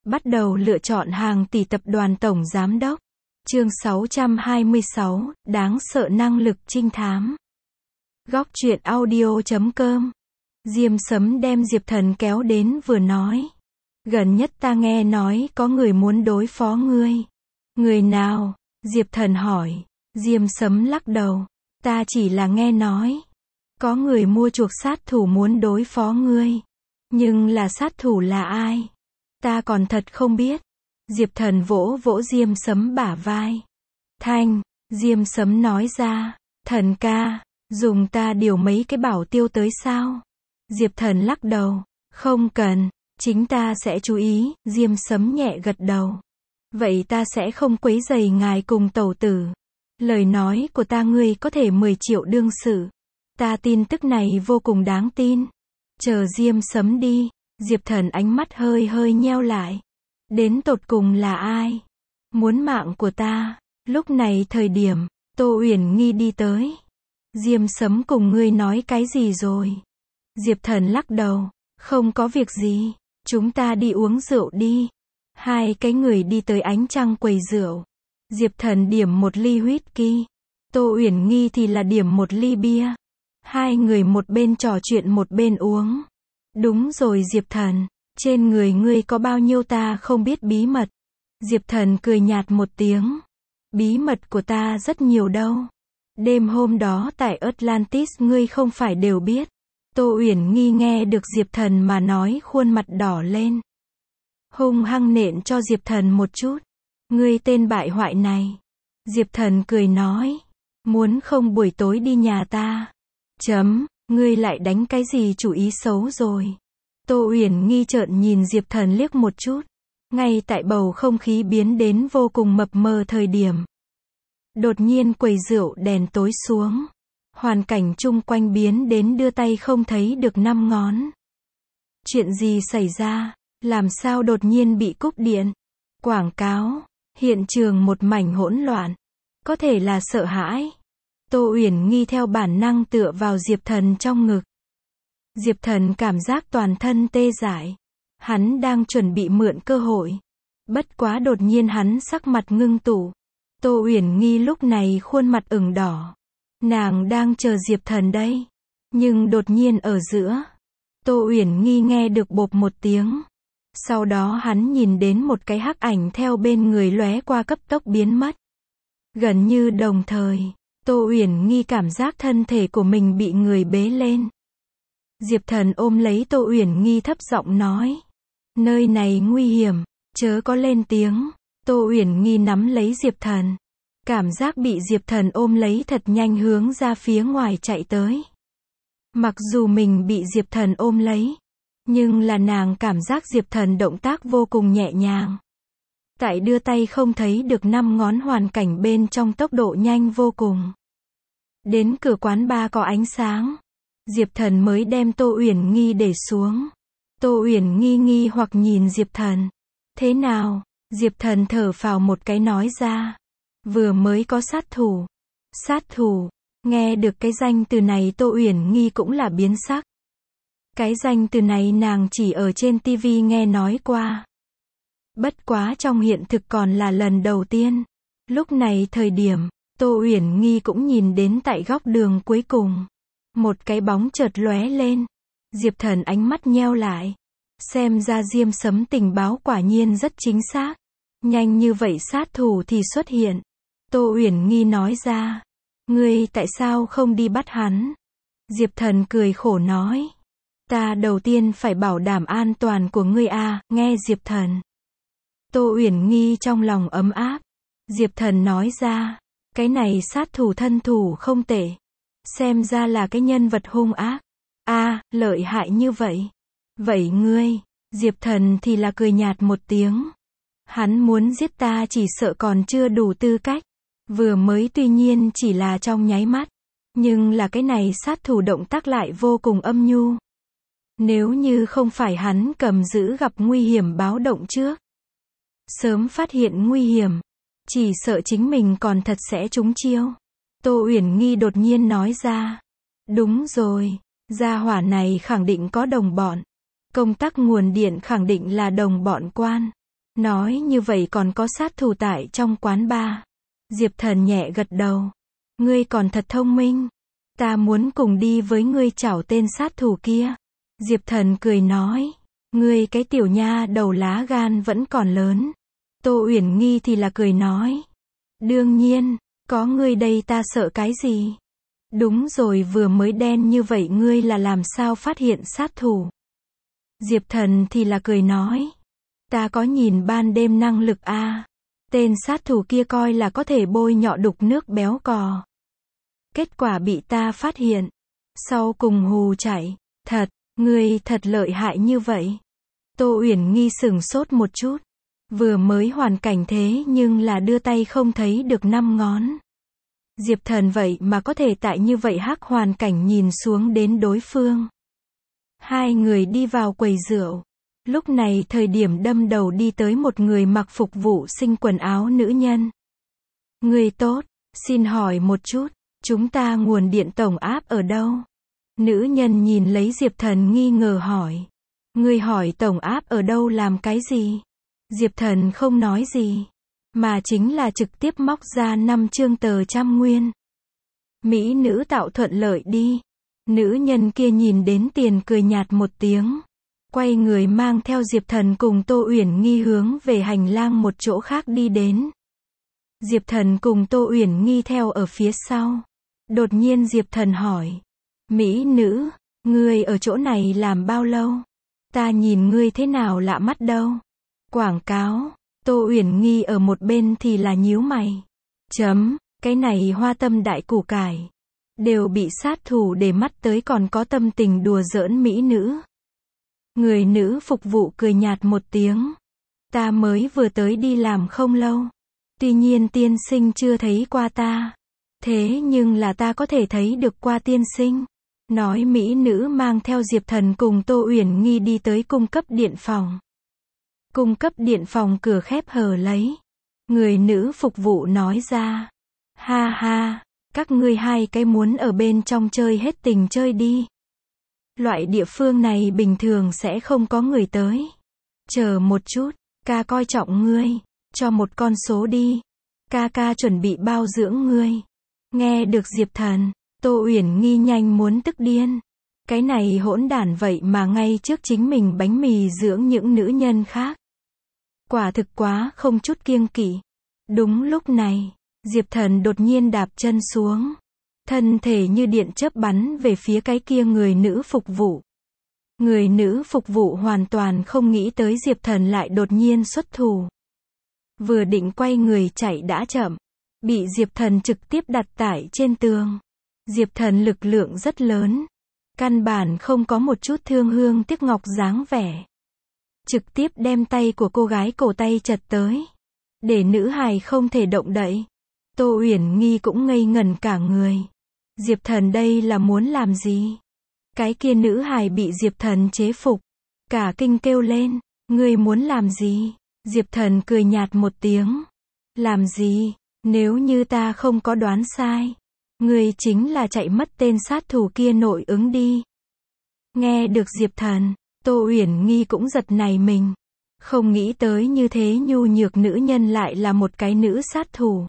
Bắt đầu lựa chọn hàng tỷ tập đoàn tổng giám đốc. Chương 626, đáng sợ năng lực trinh thám. Góc truyện audio.com. Diêm Sấm đem Diệp Thần kéo đến vừa nói. Gần nhất ta nghe nói có người muốn đối phó ngươi. Người nào? Diệp Thần hỏi. Diêm Sấm lắc đầu. Ta chỉ là nghe nói. Có người mua chuộc sát thủ muốn đối phó ngươi. Nhưng là sát thủ là ai? Ta còn thật không biết. Diệp Thần vỗ vỗ Diêm Sấm bả vai. Thanh, Diêm Sấm nói ra. Thần ca, dùng ta điều mấy cái bảo tiêu tới sao? Diệp Thần lắc đầu. Không cần, chính ta sẽ chú ý. Diêm Sấm nhẹ gật đầu. Vậy ta sẽ không quấy rầy ngài cùng tẩu tử. Lời nói của ta ngươi có thể 10 triệu đương sự. Ta tin tức này vô cùng đáng tin. Chờ Diêm Sấm đi. Diệp Thần ánh mắt hơi hơi nheo lại. Đến tột cùng là ai? Muốn mạng của ta. Lúc này thời điểm, Tô Uyển Nghi đi tới. Diêm Sấm cùng ngươi nói cái gì rồi? Diệp Thần lắc đầu. Không có việc gì. Chúng ta đi uống rượu đi. Hai cái người đi tới ánh trăng quầy rượu. Diệp Thần điểm một ly whisky. Tô Uyển Nghi thì là điểm một ly bia. Hai người một bên trò chuyện một bên uống. Đúng rồi Diệp Thần, trên người ngươi có bao nhiêu ta không biết bí mật. Diệp Thần cười nhạt một tiếng. Bí mật của ta rất nhiều đâu. Đêm hôm đó tại Atlantis ngươi không phải đều biết. Tô Uyển Nghi nghe được Diệp Thần mà nói khuôn mặt đỏ lên. Hung hăng nện cho Diệp Thần một chút. Ngươi tên bại hoại này. Diệp Thần cười nói. Muốn không buổi tối đi nhà ta. Ngươi lại đánh cái gì chủ ý xấu rồi. Tô Uyển Nghi trợn nhìn Diệp Thần liếc một chút. Ngay tại bầu không khí biến đến vô cùng mập mờ thời điểm. Đột nhiên quầy rượu đèn tối xuống. Hoàn cảnh chung quanh biến đến đưa tay không thấy được 5 ngón. Chuyện gì xảy ra? Làm sao đột nhiên bị cúp điện? Quảng cáo. Hiện trường một mảnh hỗn loạn. Có thể là sợ hãi. Tô Uyển Nghi theo bản năng tựa vào Diệp Thần trong ngực. Diệp Thần cảm giác toàn thân tê dại. Hắn đang chuẩn bị mượn cơ hội. Bất quá đột nhiên hắn sắc mặt ngưng tụ. Tô Uyển Nghi lúc này khuôn mặt ửng đỏ. Nàng đang chờ Diệp Thần đây. Nhưng đột nhiên ở giữa. Tô Uyển Nghi nghe được bộp một tiếng. Sau đó hắn nhìn đến một cái hắc ảnh theo bên người lóe qua cấp tốc biến mất. Gần như đồng thời. Tô Uyển Nghi cảm giác thân thể của mình bị người bế lên. Diệp Thần ôm lấy Tô Uyển Nghi thấp giọng nói. Nơi này nguy hiểm, chớ có lên tiếng. Tô Uyển Nghi nắm lấy Diệp Thần. Cảm giác bị Diệp Thần ôm lấy thật nhanh hướng ra phía ngoài chạy tới. Mặc dù mình bị Diệp Thần ôm lấy. Nhưng là nàng cảm giác Diệp Thần động tác vô cùng nhẹ nhàng. Tại đưa tay không thấy được 5 ngón hoàn cảnh bên trong tốc độ nhanh vô cùng. Đến cửa quán bar có ánh sáng. Diệp Thần mới đem Tô Uyển Nghi để xuống. Tô Uyển Nghi nghi hoặc nhìn Diệp Thần. Thế nào? Diệp Thần thở phào một cái nói ra. Vừa mới có sát thủ. Sát thủ. Nghe được cái danh từ này Tô Uyển Nghi cũng là biến sắc. Cái danh từ này nàng chỉ ở trên TV nghe nói qua. Bất quá trong hiện thực còn là lần đầu tiên. Lúc này thời điểm, Tô Uyển Nghi cũng nhìn đến tại góc đường cuối cùng. Một cái bóng chợt lóe lên. Diệp Thần ánh mắt nheo lại. Xem ra Diêm Sấm tình báo quả nhiên rất chính xác. Nhanh như vậy sát thủ thì xuất hiện. Tô Uyển Nghi nói ra. Ngươi tại sao không đi bắt hắn? Diệp Thần cười khổ nói. Ta đầu tiên phải bảo đảm an toàn của ngươi à, nghe Diệp Thần. Tô Uyển Nghi trong lòng ấm áp. Diệp Thần nói ra. Cái này sát thủ thân thủ không tệ. Xem ra là cái nhân vật hung ác. Lợi hại như vậy. Vậy ngươi? Diệp Thần thì là cười nhạt một tiếng. Hắn muốn giết ta chỉ sợ còn chưa đủ tư cách. Vừa mới tuy nhiên chỉ là trong nháy mắt. Nhưng là cái này sát thủ động tác lại vô cùng âm nhu. Nếu như không phải hắn cầm giữ gặp nguy hiểm báo động trước. Sớm phát hiện nguy hiểm. Chỉ sợ chính mình còn thật sẽ trúng chiêu. Tô Uyển Nghi đột nhiên nói ra. Đúng rồi. Gia hỏa này khẳng định có đồng bọn. Công tắc nguồn điện khẳng định là đồng bọn quan. Nói như vậy còn có sát thủ tại trong quán bar. Diệp Thần nhẹ gật đầu. Ngươi còn thật thông minh. Ta muốn cùng đi với ngươi trảo tên sát thủ kia. Diệp Thần cười nói. Ngươi cái tiểu nha đầu lá gan vẫn còn lớn. Tô Uyển Nghi thì là cười nói. Đương nhiên, có ngươi đây ta sợ cái gì? Đúng rồi, vừa mới đen như vậy ngươi là làm sao phát hiện sát thủ? Diệp Thần thì là cười nói. Ta có nhìn ban đêm năng lực a. Tên sát thủ kia coi là có thể bôi nhọ đục nước béo cò. Kết quả bị ta phát hiện. Sau cùng hù chạy. Thật, ngươi thật lợi hại như vậy. Tô Uyển Nghi sửng sốt một chút. Vừa mới hoàn cảnh thế nhưng là đưa tay không thấy được 5 ngón. Diệp Thần vậy mà có thể tại như vậy hắc hoàn cảnh nhìn xuống đến đối phương. Hai người đi vào quầy rượu. Lúc này thời điểm đâm đầu đi tới một người mặc phục vụ sinh quần áo nữ nhân. Người tốt, xin hỏi một chút, chúng ta nguồn điện tổng áp ở đâu? Nữ nhân nhìn lấy Diệp Thần nghi ngờ hỏi. Người hỏi tổng áp ở đâu làm cái gì? Diệp Thần không nói gì, mà chính là trực tiếp móc ra 5 trương tờ 100 nguyên. Mỹ nữ tạo thuận lợi đi. Nữ nhân kia nhìn đến tiền cười nhạt một tiếng. Quay người mang theo Diệp Thần cùng Tô Uyển Nghi hướng về hành lang một chỗ khác đi đến. Diệp Thần cùng Tô Uyển Nghi theo ở phía sau. Đột nhiên Diệp Thần hỏi. Mỹ nữ, ngươi ở chỗ này làm bao lâu? Ta nhìn ngươi thế nào lạ mắt đâu. Quảng cáo. Tô Uyển Nghi ở một bên thì là nhíu mày. Cái này hoa tâm đại củ cải. Đều bị sát thủ để mắt tới còn có tâm tình đùa giỡn mỹ nữ. Người nữ phục vụ cười nhạt một tiếng. Ta mới vừa tới đi làm không lâu. Tuy nhiên tiên sinh chưa thấy qua ta. Thế nhưng là ta có thể thấy được qua tiên sinh. Nói mỹ nữ mang theo Diệp Thần cùng Tô Uyển Nghi đi tới cung cấp điện phòng. Cung cấp điện phòng cửa khép hờ lấy. Người nữ phục vụ nói ra. Ha ha, các ngươi hai cái muốn ở bên trong chơi hết tình chơi đi. Loại địa phương này bình thường sẽ không có người tới. Chờ một chút, ca coi trọng ngươi. Cho một con số đi. Ca chuẩn bị bao dưỡng ngươi. Nghe được Diệp Thần, Tô Uyển Nghi nhanh muốn tức điên. Cái này hỗn đản vậy mà ngay trước chính mình bánh mì dưỡng những nữ nhân khác. Quả thực quá không chút kiêng kỵ. Đúng lúc này, Diệp Thần đột nhiên đạp chân xuống. Thân thể như điện chớp bắn về phía cái kia người nữ phục vụ. Người nữ phục vụ hoàn toàn không nghĩ tới Diệp Thần lại đột nhiên xuất thủ. Vừa định quay người chạy đã chậm. Bị Diệp Thần trực tiếp đặt tại trên tường. Diệp Thần lực lượng rất lớn. Căn bản không có một chút thương hương tiếc ngọc dáng vẻ. Trực tiếp đem tay của cô gái cổ tay chật tới. Để nữ hài không thể động đậy. Tô Uyển Nghi cũng ngây ngẩn cả người. Diệp Thần đây là muốn làm gì? Cái kia nữ hài bị Diệp Thần chế phục. Cả kinh kêu lên. Ngươi muốn làm gì? Diệp Thần cười nhạt một tiếng. Làm gì? Nếu như ta không có đoán sai. Ngươi chính là chạy mất tên sát thủ kia nội ứng đi. Nghe được Diệp Thần, Tô Uyển Nghi cũng giật nảy mình. Không nghĩ tới như thế nhu nhược nữ nhân lại là một cái nữ sát thủ.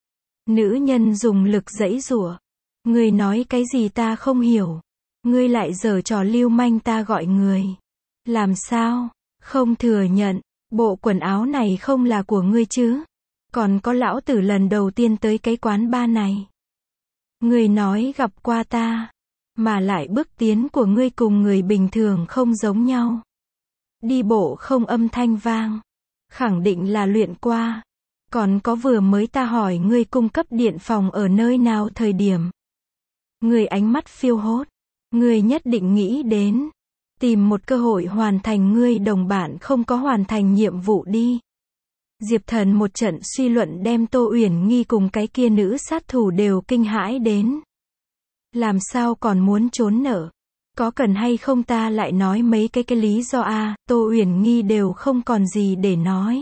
Nữ nhân dùng lực giãy giụa. Ngươi nói cái gì ta không hiểu. Ngươi lại giở trò lưu manh ta gọi người. Làm sao? Không thừa nhận. Bộ quần áo này không là của ngươi chứ? Còn có lão tử lần đầu tiên tới cái quán bar này. Ngươi nói gặp qua ta. Mà lại bước tiến của ngươi cùng người bình thường không giống nhau. Đi bộ không âm thanh vang. Khẳng định là luyện qua. Còn có vừa mới ta hỏi ngươi cung cấp điện phòng ở nơi nào thời điểm. Ngươi ánh mắt phiêu hốt. Ngươi nhất định nghĩ đến. Tìm một cơ hội hoàn thành ngươi đồng bạn không có hoàn thành nhiệm vụ đi. Diệp Thần một trận suy luận đem Tô Uyển Nghi cùng cái kia nữ sát thủ đều kinh hãi đến. Làm sao còn muốn trốn nợ? Có cần hay không ta lại nói mấy cái lý do a? Tô Uyển Nghi đều không còn gì để nói.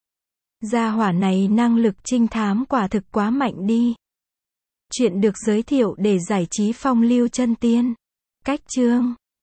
Gia hỏa này năng lực trinh thám quả thực quá mạnh đi. Chuyện được giới thiệu để giải trí phong lưu chân tiên. Cách chương